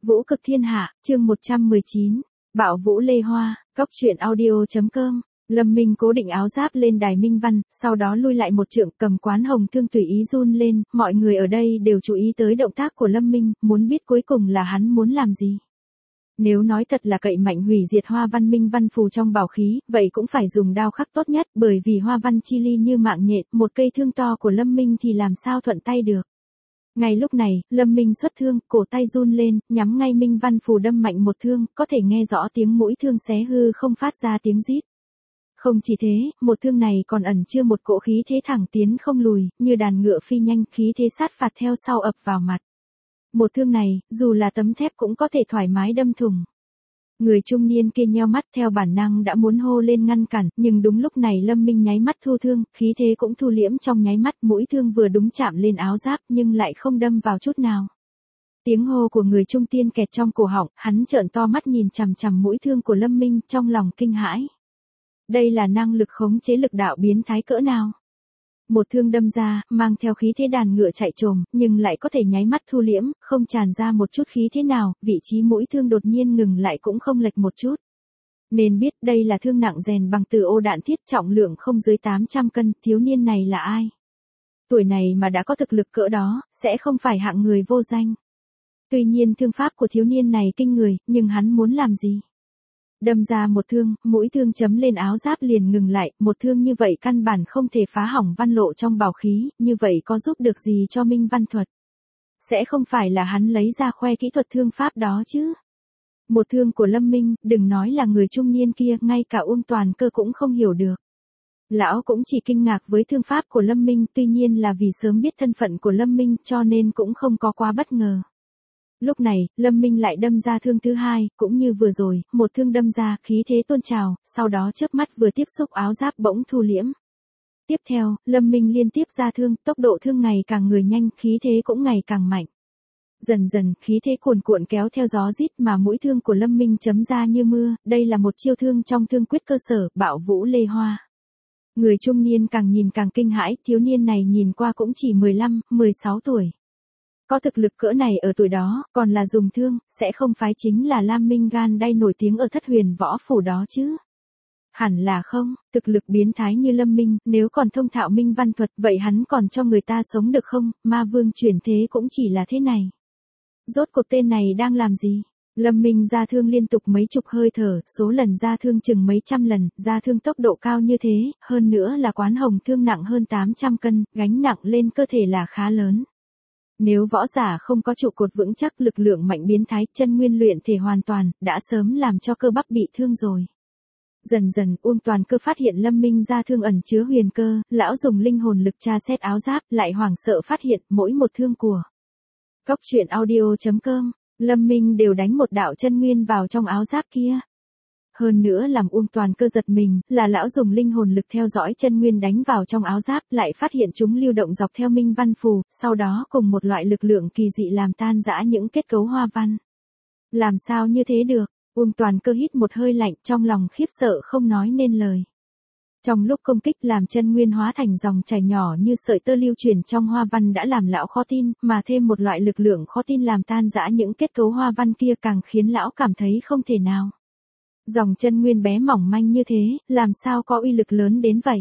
Vũ cực thiên hạ, chương 119. Bạo vũ lê hoa, cóc truyện audio.com. Lâm Minh cố định áo giáp lên đài minh văn, sau đó lui lại một trượng, cầm quán hồng thương tùy ý run lên, mọi người ở đây đều chú ý tới động tác của Lâm Minh, muốn biết cuối cùng là hắn muốn làm gì. Nếu nói thật là cậy mạnh hủy diệt hoa văn minh văn phù trong bảo khí, vậy cũng phải dùng đao khắc tốt nhất, bởi vì hoa văn chi ly như mạng nhện, một cây thương to của Lâm Minh thì làm sao thuận tay được. Ngay lúc này, Lâm Minh xuất thương, cổ tay run lên, nhắm ngay minh văn phù đâm mạnh một thương, có thể nghe rõ tiếng mũi thương xé hư không phát ra tiếng rít. Không chỉ thế, một thương này còn ẩn chứa một cỗ khí thế thẳng tiến không lùi, như đàn ngựa phi nhanh, khí thế sát phạt theo sau ập vào mặt. Một thương này, dù là tấm thép cũng có thể thoải mái đâm thủng. Người trung niên kia nheo mắt theo bản năng đã muốn hô lên ngăn cản, nhưng đúng lúc này Lâm Minh nháy mắt thu thương, khí thế cũng thu liễm trong nháy mắt, mũi thương vừa đúng chạm lên áo giáp nhưng lại không đâm vào chút nào. Tiếng hô của người trung niên kẹt trong cổ họng, hắn trợn to mắt nhìn chằm chằm mũi thương của Lâm Minh trong lòng kinh hãi. Đây là năng lực khống chế lực đạo biến thái cỡ nào? Một thương đâm ra, mang theo khí thế đàn ngựa chạy trồm, nhưng lại có thể nháy mắt thu liễm, không tràn ra một chút khí thế nào, vị trí mũi thương đột nhiên ngừng lại cũng không lệch một chút. Nên biết đây là thương nặng rèn bằng từ ô đạn thiết, trọng lượng không dưới 800 cân, thiếu niên này là ai? Tuổi này mà đã có thực lực cỡ đó, sẽ không phải hạng người vô danh. Tuy nhiên thương pháp của thiếu niên này kinh người, nhưng hắn muốn làm gì? Đâm ra một thương, mũi thương chấm lên áo giáp liền ngừng lại, một thương như vậy căn bản không thể phá hỏng văn lộ trong bảo khí, như vậy có giúp được gì cho minh văn thuật? Sẽ không phải là hắn lấy ra khoe kỹ thuật thương pháp đó chứ? Một thương của Lâm Minh, đừng nói là người trung niên kia, ngay cả Uông Toàn Cơ cũng không hiểu được. Lão cũng chỉ kinh ngạc với thương pháp của Lâm Minh, tuy nhiên là vì sớm biết thân phận của Lâm Minh cho nên cũng không có quá bất ngờ. Lúc này, Lâm Minh lại đâm ra thương thứ hai, cũng như vừa rồi, một thương đâm ra, khí thế tôn trào, sau đó chớp mắt vừa tiếp xúc áo giáp bỗng thu liễm. Tiếp theo, Lâm Minh liên tiếp ra thương, tốc độ thương ngày càng người nhanh, khí thế cũng ngày càng mạnh. Dần dần, khí thế cuồn cuộn kéo theo gió rít mà mũi thương của Lâm Minh chấm ra như mưa, đây là một chiêu thương trong thương quyết cơ sở, bạo vũ lê hoa. Người trung niên càng nhìn càng kinh hãi, thiếu niên này nhìn qua cũng chỉ 15, 16 tuổi. Có thực lực cỡ này ở tuổi đó, còn là dùng thương, sẽ không phải chính là Lam Minh Gan Đay nổi tiếng ở Thất Huyền Võ Phủ đó chứ? Hẳn là không, thực lực biến thái như Lâm Minh, nếu còn thông thạo minh văn thuật, vậy hắn còn cho người ta sống được không? Ma vương chuyển thế cũng chỉ là thế này. Rốt cuộc tên này đang làm gì? Lâm Minh ra thương liên tục mấy chục hơi thở, số lần ra thương chừng mấy trăm lần, ra thương tốc độ cao như thế, hơn nữa là quán hồng thương nặng hơn 800 cân, gánh nặng lên cơ thể là khá lớn. Nếu võ giả không có trụ cột vững chắc, lực lượng mạnh biến thái, chân nguyên luyện thể hoàn toàn, đã sớm làm cho cơ bắp bị thương rồi. Dần dần, Uông Toàn Cơ phát hiện Lâm Minh ra thương ẩn chứa huyền cơ, lão dùng linh hồn lực tra xét áo giáp, lại hoảng sợ phát hiện mỗi một thương của cóc truyện audio.com, Lâm Minh đều đánh một đạo chân nguyên vào trong áo giáp kia. Hơn nữa làm Uông Toàn Cơ giật mình, là lão dùng linh hồn lực theo dõi chân nguyên đánh vào trong áo giáp, lại phát hiện chúng lưu động dọc theo minh văn phù, sau đó cùng một loại lực lượng kỳ dị làm tan rã những kết cấu hoa văn. Làm sao như thế được? Uông Toàn Cơ hít một hơi lạnh, trong lòng khiếp sợ không nói nên lời. Trong lúc công kích làm chân nguyên hóa thành dòng chảy nhỏ như sợi tơ lưu truyền trong hoa văn đã làm lão khó tin, mà thêm một loại lực lượng khó tin làm tan rã những kết cấu hoa văn kia càng khiến lão cảm thấy không thể nào. Dòng chân nguyên bé mỏng manh như thế, làm sao có uy lực lớn đến vậy?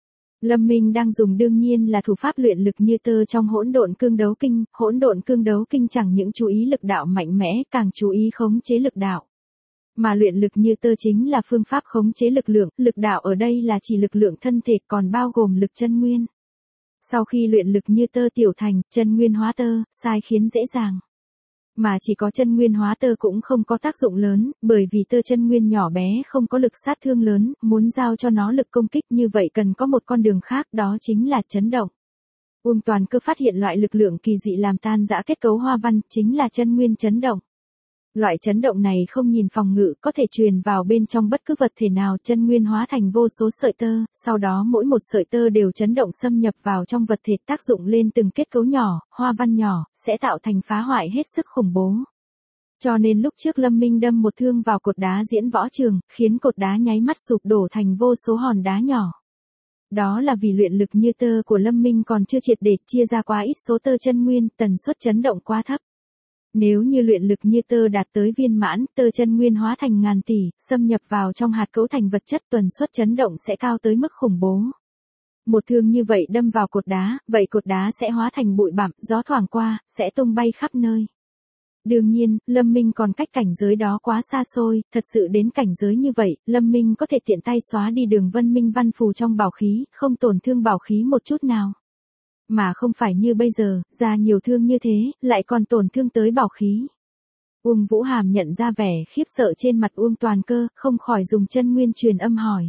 Lâm Minh đang dùng đương nhiên là thủ pháp luyện lực như tơ trong hỗn độn cương đấu kinh chẳng những chú ý lực đạo mạnh mẽ, càng chú ý khống chế lực đạo. Mà luyện lực như tơ chính là phương pháp khống chế lực đạo ở đây là chỉ lực lượng thân thể còn bao gồm lực chân nguyên. Sau khi luyện lực như tơ tiểu thành, chân nguyên hóa tơ, sai khiến dễ dàng. Mà chỉ có chân nguyên hóa tơ cũng không có tác dụng lớn, bởi vì tơ chân nguyên nhỏ bé không có lực sát thương lớn, muốn giao cho nó lực công kích như vậy cần có một con đường khác, đó chính là chấn động. Uông Toàn Cơ phát hiện loại lực lượng kỳ dị làm tan rã kết cấu hoa văn, chính là chân nguyên chấn động. Loại chấn động này không nhìn phòng ngự, có thể truyền vào bên trong bất cứ vật thể nào, chân nguyên hóa thành vô số sợi tơ, sau đó mỗi một sợi tơ đều chấn động xâm nhập vào trong vật thể, tác dụng lên từng kết cấu nhỏ, hoa văn nhỏ, sẽ tạo thành phá hoại hết sức khủng bố. Cho nên lúc trước Lâm Minh đâm một thương vào cột đá diễn võ trường, khiến cột đá nháy mắt sụp đổ thành vô số hòn đá nhỏ. Đó là vì luyện lực như tơ của Lâm Minh còn chưa triệt để chia ra quá ít số tơ chân nguyên, tần suất chấn động quá thấp. Nếu như luyện lực như tơ đạt tới viên mãn, tơ chân nguyên hóa thành ngàn tỷ, xâm nhập vào trong hạt cấu thành vật chất, tuần suất chấn động sẽ cao tới mức khủng bố. Một thương như vậy đâm vào cột đá, vậy cột đá sẽ hóa thành bụi bặm, gió thoảng qua, sẽ tung bay khắp nơi. Đương nhiên, Lâm Minh còn cách cảnh giới đó quá xa xôi, thật sự đến cảnh giới như vậy, Lâm Minh có thể tiện tay xóa đi đường vân minh văn phù trong bảo khí, không tổn thương bảo khí một chút nào. Mà không phải như bây giờ, ra nhiều thương như thế, lại còn tổn thương tới bảo khí. Uông Vũ Hàm nhận ra vẻ khiếp sợ trên mặt Uông Toàn Cơ, không khỏi dùng chân nguyên truyền âm hỏi.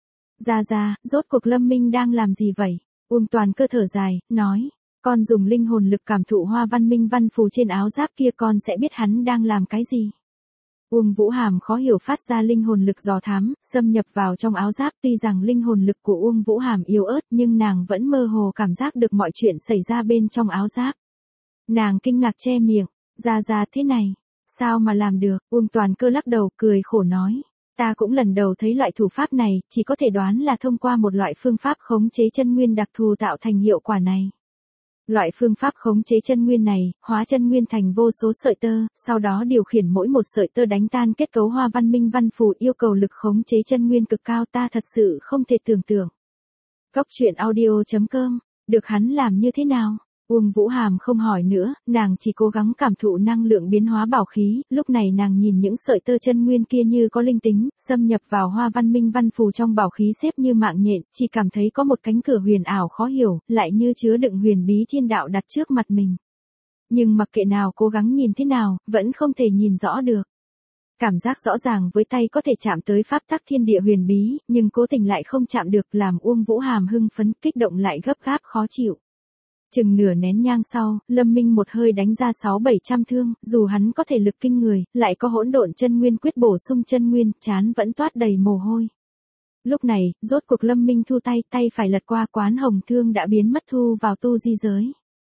Ra, rốt cuộc Lâm Minh đang làm gì vậy? Uông Toàn Cơ thở dài, nói. Con dùng linh hồn lực cảm thụ hoa văn minh văn phù trên áo giáp kia, con sẽ biết hắn đang làm cái gì. Uông Vũ Hàm khó hiểu phát ra linh hồn lực dò thám, xâm nhập vào trong áo giáp. Tuy rằng linh hồn lực của Uông Vũ Hàm yếu ớt nhưng nàng vẫn mơ hồ cảm giác được mọi chuyện xảy ra bên trong áo giáp. Nàng kinh ngạc che miệng, ra thế này, sao mà làm được? Uông Toàn Cơ lắc đầu cười khổ nói. Ta cũng lần đầu thấy loại thủ pháp này, chỉ có thể đoán là thông qua một loại phương pháp khống chế chân nguyên đặc thù tạo thành hiệu quả này. Loại phương pháp khống chế chân nguyên này, hóa chân nguyên thành vô số sợi tơ, sau đó điều khiển mỗi một sợi tơ đánh tan kết cấu hoa văn minh văn phù, yêu cầu lực khống chế chân nguyên cực cao, ta thật sự không thể tưởng tượng. Cốc truyện audio.com, được hắn làm như thế nào? Uông Vũ Hàm không hỏi nữa, nàng chỉ cố gắng cảm thụ năng lượng biến hóa bảo khí, lúc này nàng nhìn những sợi tơ chân nguyên kia như có linh tính, xâm nhập vào hoa văn minh văn phù trong bảo khí xếp như mạng nhện, chỉ cảm thấy có một cánh cửa huyền ảo khó hiểu, lại như chứa đựng huyền bí thiên đạo đặt trước mặt mình. Nhưng mặc kệ nào cố gắng nhìn thế nào, vẫn không thể nhìn rõ được. Cảm giác rõ ràng với tay có thể chạm tới pháp tắc thiên địa huyền bí, nhưng cố tình lại không chạm được, làm Uông Vũ Hàm hưng phấn, kích động lại gấp gáp khó chịu. Chừng nửa nén nhang sau, Lâm Minh một hơi đánh ra 600-700 thương, dù hắn có thể lực kinh người, lại có hỗn độn chân nguyên quyết bổ sung chân nguyên, trán vẫn toát đầy mồ hôi. Lúc này, rốt cuộc Lâm Minh thu tay phải lật qua, quán hồng thương đã biến mất thu vào tu di giới.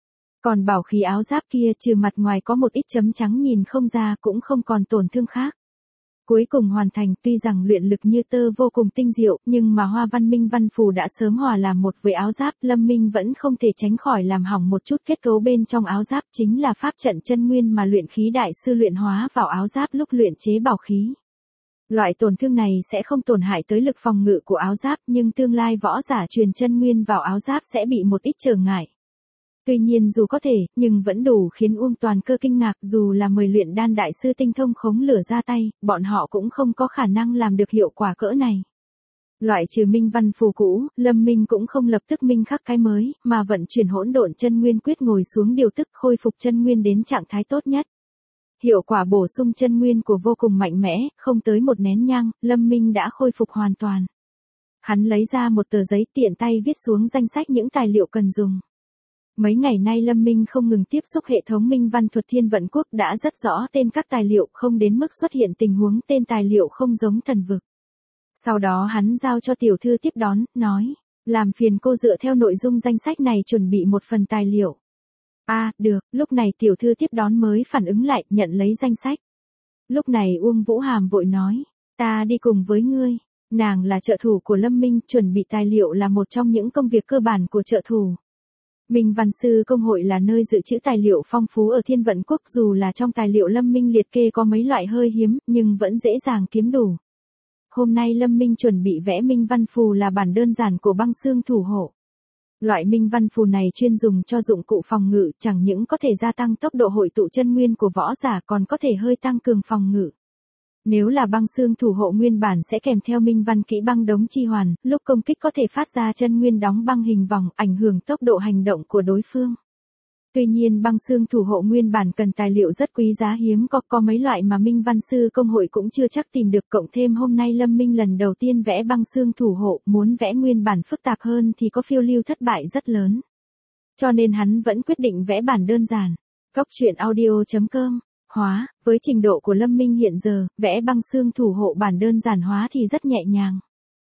Còn bảo khí áo giáp kia trừ mặt ngoài có một ít chấm trắng nhìn không ra, cũng không còn tổn thương khác. Cuối cùng hoàn thành, tuy rằng luyện lực như tơ vô cùng tinh diệu, nhưng mà hoa văn minh văn phù đã sớm hòa làm một với áo giáp, Lâm Minh vẫn không thể tránh khỏi làm hỏng một chút kết cấu bên trong áo giáp, chính là pháp trận chân nguyên mà luyện khí đại sư luyện hóa vào áo giáp lúc luyện chế bảo khí. Loại tổn thương này sẽ không tổn hại tới lực phòng ngự của áo giáp, nhưng tương lai võ giả truyền chân nguyên vào áo giáp sẽ bị một ít trở ngại. Tuy nhiên dù có thể, nhưng vẫn đủ khiến Uông Toàn Cơ kinh ngạc, dù là 10 luyện đan đại sư tinh thông khống lửa ra tay, bọn họ cũng không có khả năng làm được hiệu quả cỡ này. Loại trừ minh văn phù cũ, Lâm Minh cũng không lập tức minh khắc cái mới, mà vận chuyển hỗn độn chân nguyên quyết ngồi xuống điều tức khôi phục chân nguyên đến trạng thái tốt nhất. Hiệu quả bổ sung chân nguyên của vô cùng mạnh mẽ, không tới một nén nhang, Lâm Minh đã khôi phục hoàn toàn. Hắn lấy ra một tờ giấy tiện tay viết xuống danh sách những tài liệu cần dùng. Mấy ngày nay Lâm Minh không ngừng tiếp xúc hệ thống minh văn thuật Thiên Vận Quốc, đã rất rõ tên các tài liệu, không đến mức xuất hiện tình huống tên tài liệu không giống thần vực. Sau đó hắn giao cho tiểu thư tiếp đón, nói, làm phiền cô dựa theo nội dung danh sách này chuẩn bị một phần tài liệu. Được, lúc này tiểu thư tiếp đón mới phản ứng lại, nhận lấy danh sách. Lúc này Uông Vũ Hàm vội nói, ta đi cùng với ngươi. Nàng là trợ thủ của Lâm Minh, chuẩn bị tài liệu là một trong những công việc cơ bản của trợ thủ. Minh Văn Sư Công hội là nơi dự trữ tài liệu phong phú ở Thiên Vận Quốc, dù là trong tài liệu Lâm Minh liệt kê có mấy loại hơi hiếm, nhưng vẫn dễ dàng kiếm đủ. Hôm nay Lâm Minh chuẩn bị vẽ Minh Văn Phù là bản đơn giản của băng xương thủ hộ. Loại Minh Văn Phù này chuyên dùng cho dụng cụ phòng ngự, chẳng những có thể gia tăng tốc độ hội tụ chân nguyên của võ giả, còn có thể hơi tăng cường phòng ngự. Nếu là băng xương thủ hộ nguyên bản sẽ kèm theo minh văn kỹ băng đống chi hoàn, lúc công kích có thể phát ra chân nguyên đóng băng hình vòng, ảnh hưởng tốc độ hành động của đối phương. Tuy nhiên băng xương thủ hộ nguyên bản cần tài liệu rất quý giá hiếm có mấy loại mà Minh Văn Sư Công hội cũng chưa chắc tìm được, cộng thêm hôm nay Lâm Minh lần đầu tiên vẽ băng xương thủ hộ, muốn vẽ nguyên bản phức tạp hơn thì có phiêu lưu thất bại rất lớn. Cho nên hắn vẫn quyết định vẽ bản đơn giản. Cốc truyện audio.com. Với trình độ của Lâm Minh hiện giờ, vẽ băng xương thủ hộ bản đơn giản hóa thì rất nhẹ nhàng.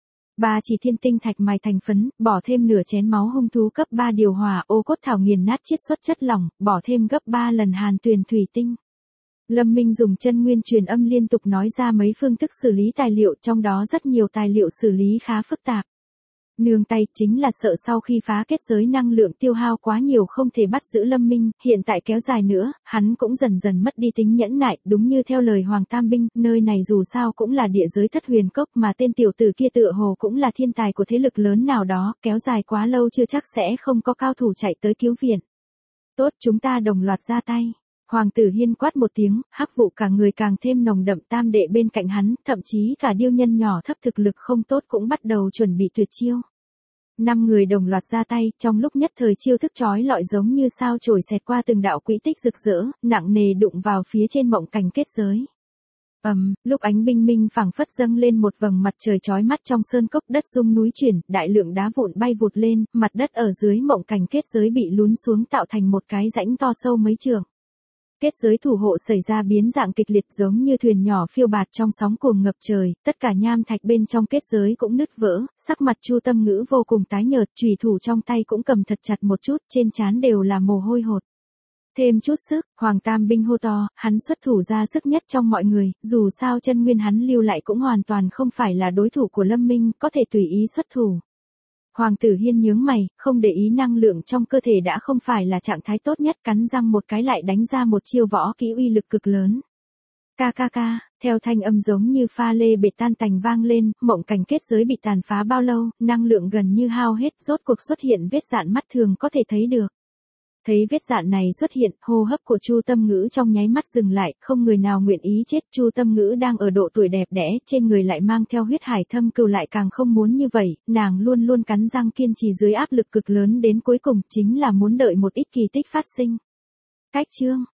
3 chỉ thiên tinh thạch mài thành phấn, bỏ thêm nửa chén máu hung thú cấp 3 điều hòa, ô cốt thảo nghiền nát chiết xuất chất lỏng, bỏ thêm gấp 3 lần hàn tuyền thủy tinh. Lâm Minh dùng chân nguyên truyền âm liên tục nói ra mấy phương thức xử lý tài liệu, trong đó rất nhiều tài liệu xử lý khá phức tạp. Nương tay chính là sợ sau khi phá kết giới năng lượng tiêu hao quá nhiều không thể bắt giữ Lâm Minh, hiện tại kéo dài nữa, hắn cũng dần dần mất đi tính nhẫn nại, đúng như theo lời Hoàng Tam Binh, nơi này dù sao cũng là địa giới thất huyền cốc mà tên tiểu tử kia tựa hồ cũng là thiên tài của thế lực lớn nào đó, kéo dài quá lâu chưa chắc sẽ không có cao thủ chạy tới cứu viện. Tốt, chúng ta đồng loạt ra tay. Hoàng tử Hiên quát một tiếng, hắc vụ cả người càng thêm nồng đậm, tam đệ bên cạnh hắn, thậm chí cả điêu nhân nhỏ thấp thực lực không tốt cũng bắt đầu chuẩn bị tuyệt chiêu. 5 người đồng loạt ra tay, trong lúc nhất thời chiêu thức chói lọi giống như sao chổi xẹt qua từng đạo quỹ tích rực rỡ, nặng nề đụng vào phía trên mộng cảnh kết giới. Lúc ánh bình minh phảng phất dâng lên một vầng mặt trời chói mắt trong sơn cốc, đất rung núi chuyển, đại lượng đá vụn bay vụt lên, mặt đất ở dưới mộng cảnh kết giới bị lún xuống tạo thành một cái rãnh to sâu mấy trượng. Kết giới thủ hộ xảy ra biến dạng kịch liệt giống như thuyền nhỏ phiêu bạt trong sóng cuồng ngập trời, tất cả nham thạch bên trong kết giới cũng nứt vỡ, sắc mặt Chu Tâm Ngữ vô cùng tái nhợt, chùy thủ trong tay cũng cầm thật chặt một chút, trên trán đều là mồ hôi hột. Thêm chút sức, Hoàng Tam Binh hô to, hắn xuất thủ ra sức nhất trong mọi người, dù sao chân nguyên hắn lưu lại cũng hoàn toàn không phải là đối thủ của Lâm Minh, có thể tùy ý xuất thủ. Hoàng tử Hiên nhướng mày, không để ý năng lượng trong cơ thể đã không phải là trạng thái tốt nhất, cắn răng một cái lại đánh ra một chiêu võ kỹ uy lực cực lớn. Ca, theo thanh âm giống như pha lê bệt tan tành vang lên, mộng cảnh kết giới bị tàn phá bao lâu, năng lượng gần như hao hết, rốt cuộc xuất hiện vết dạn mắt thường có thể thấy được. Thấy vết dạn này xuất hiện, hô hấp của Chu Tâm Ngữ trong nháy mắt dừng lại, không người nào nguyện ý chết. Chu Tâm Ngữ đang ở độ tuổi đẹp đẽ, trên người lại mang theo huyết hải thâm cừu lại càng không muốn như vậy, nàng luôn luôn cắn răng kiên trì dưới áp lực cực lớn đến cuối cùng, chính là muốn đợi một ít kỳ tích phát sinh. Cách chương